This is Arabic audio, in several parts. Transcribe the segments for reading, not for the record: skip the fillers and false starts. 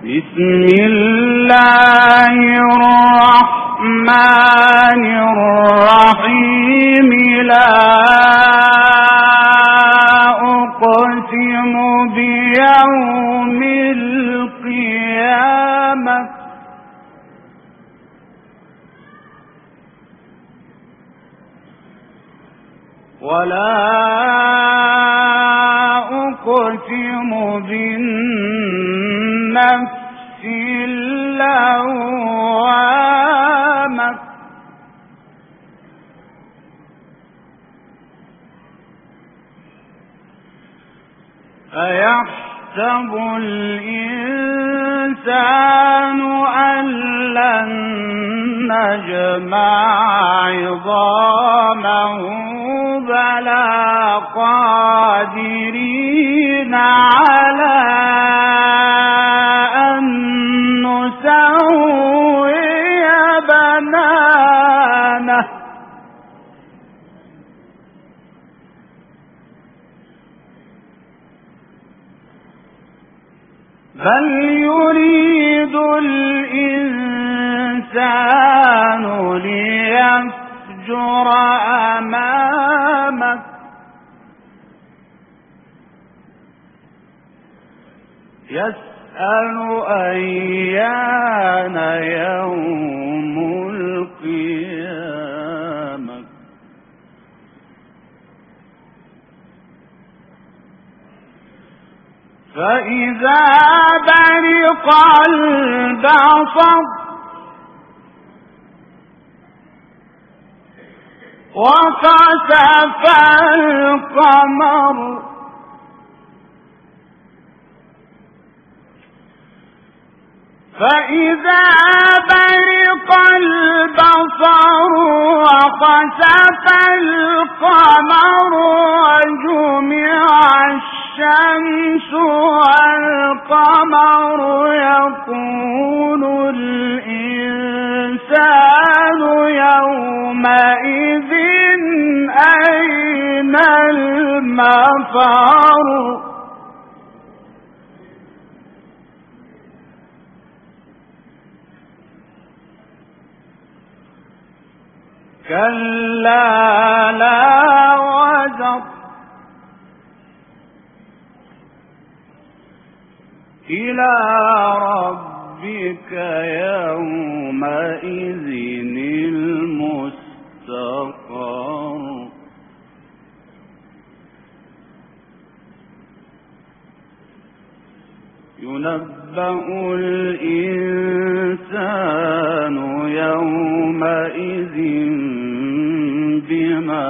بسم الله الرحمن الرحيم لا أقسم بيوم القيامة ولا أقسم بالنفس اللوامة أيحسب الإنسان أن لن نجمع عظامه بلى قادرين على أن نسوي بنانه بل يريد الإنسان ليفجر أمامه يسأل أيان يوم القيامة فإذا برق البصر وخسف القمر فإذا برق البصر وخسف القمر وجمع الشمس والقمر يقول الإنسان يومئذ أين المفر كلا لا وزر إلى ربك يومئذ المستقر ينبأ الإنسان يومئذ بما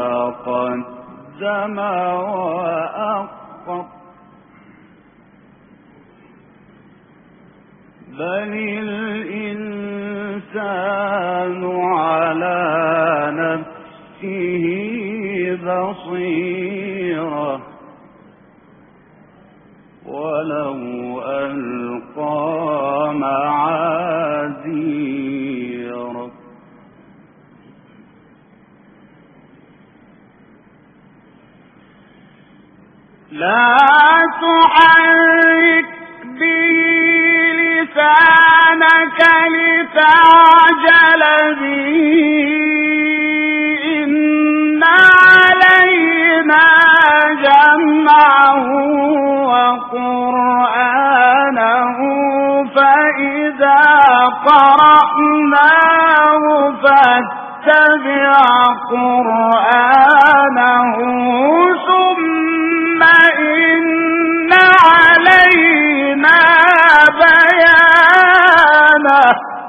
قدم وأخر بل الإنسان على نفسه بصيرة ولو ألقى معاذيره لا تحرك به لسانك لتعجل به إن علينا جمعه وقرآنه فإذا قرأناه فاتبع قرآنه ثم إن علينا بيانه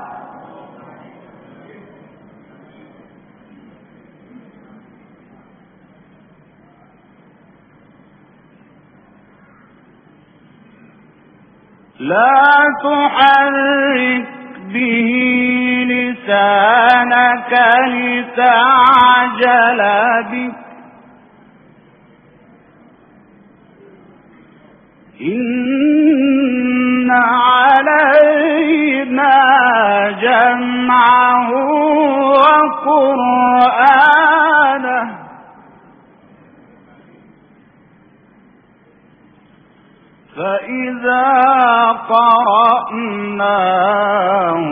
لا تحرك به لسانك لتعجل به إن علينا جمعه وقرآنه فإذا قرأناه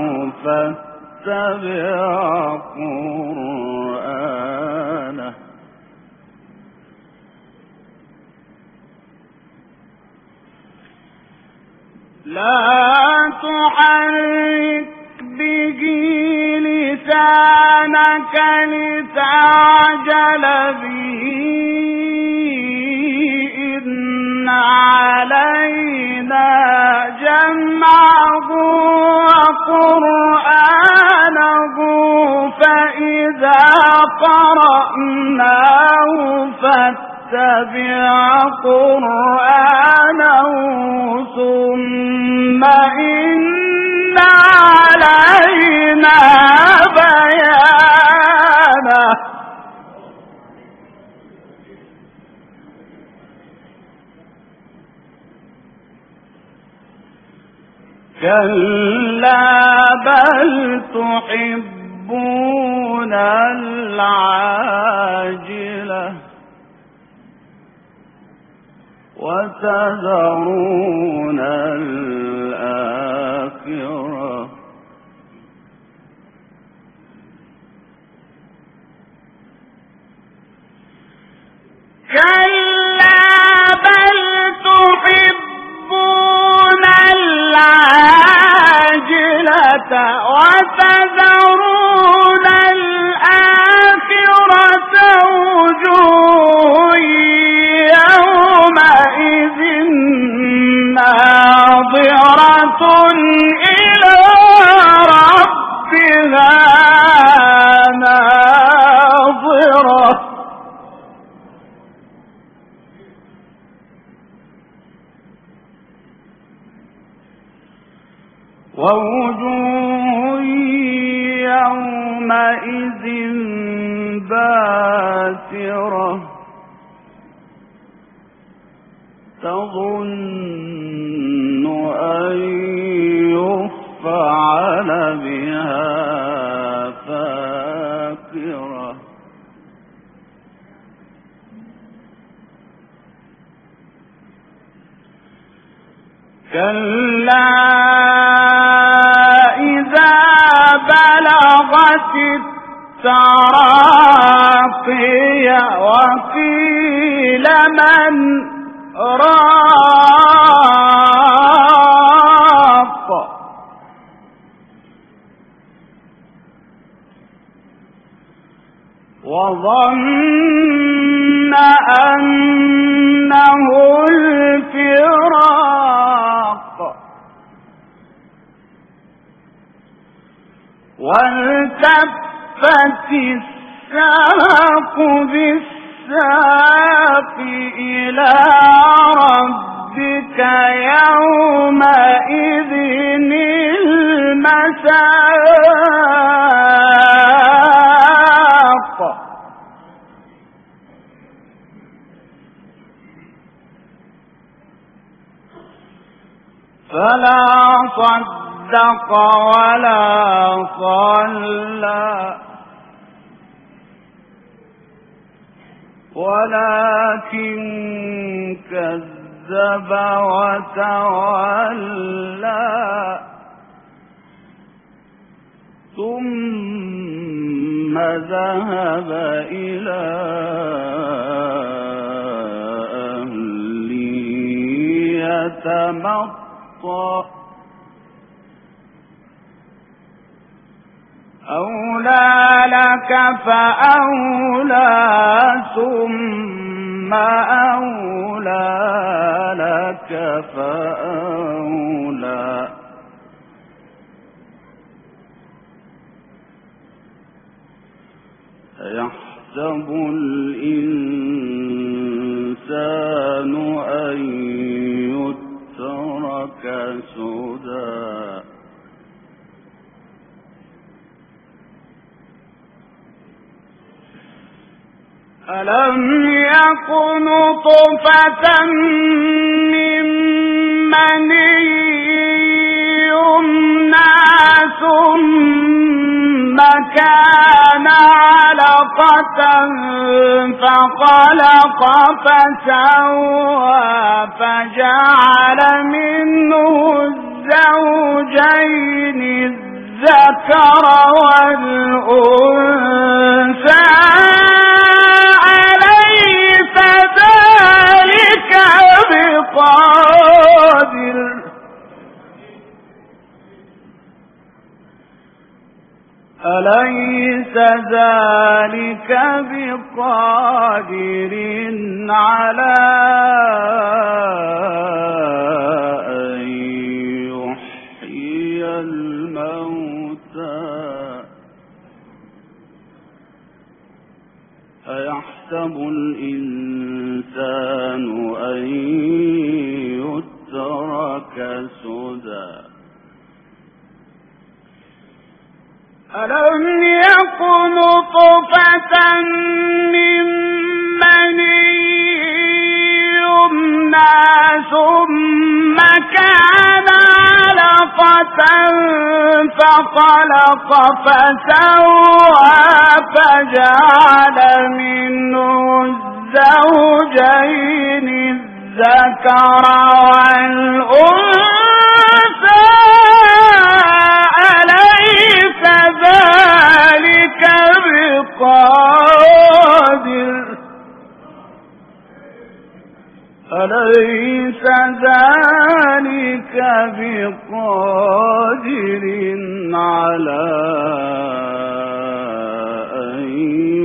فاتبع قرآنه لا تحرك به لسانك لتعجل به إن علينا جمعه وقرآنه فإذا قرأناه فاتبع قرآنه ثم إن علينا بيانه كلا بل تحبون العاجلة وتذرون الآخرة كلا بل تحبون العاجلة وتذرون الآخرة وجوه يومئذ ناظرة إلى ربها ناظرة ووجوه يومئذ باسرة تظن أن يفعل بها فاقرة كلا إذا بلغت التراقي وقيل من راق وظن أنه الفراق والتفت الساق بالساق إلى ربك يومئذ المساق فلا صدق ولا صلى ولكن كذب وتولى ثم ذهب إلى أهله يتمطى أولى لك فأولى ثم أولى لك فأولى أيحسب الإنسان أن يترك سدى ألم يكن نطفة من مني يمنى ثم كان علقة فخلق فسوى فجعل منه الزوجين الذكر والأنثى أليس ذلك بقادر أليس ذلك بقادر على أن يحيي الموتى أيحسب الإنسان أن يترك سدى ألم يكن نطفة من مني يمنى ثم كان علقة فخلق فسوى فجعل منه الزوجين الذكر والأنثى أليس ذلك بقادر أليس ذلك بقادر على أن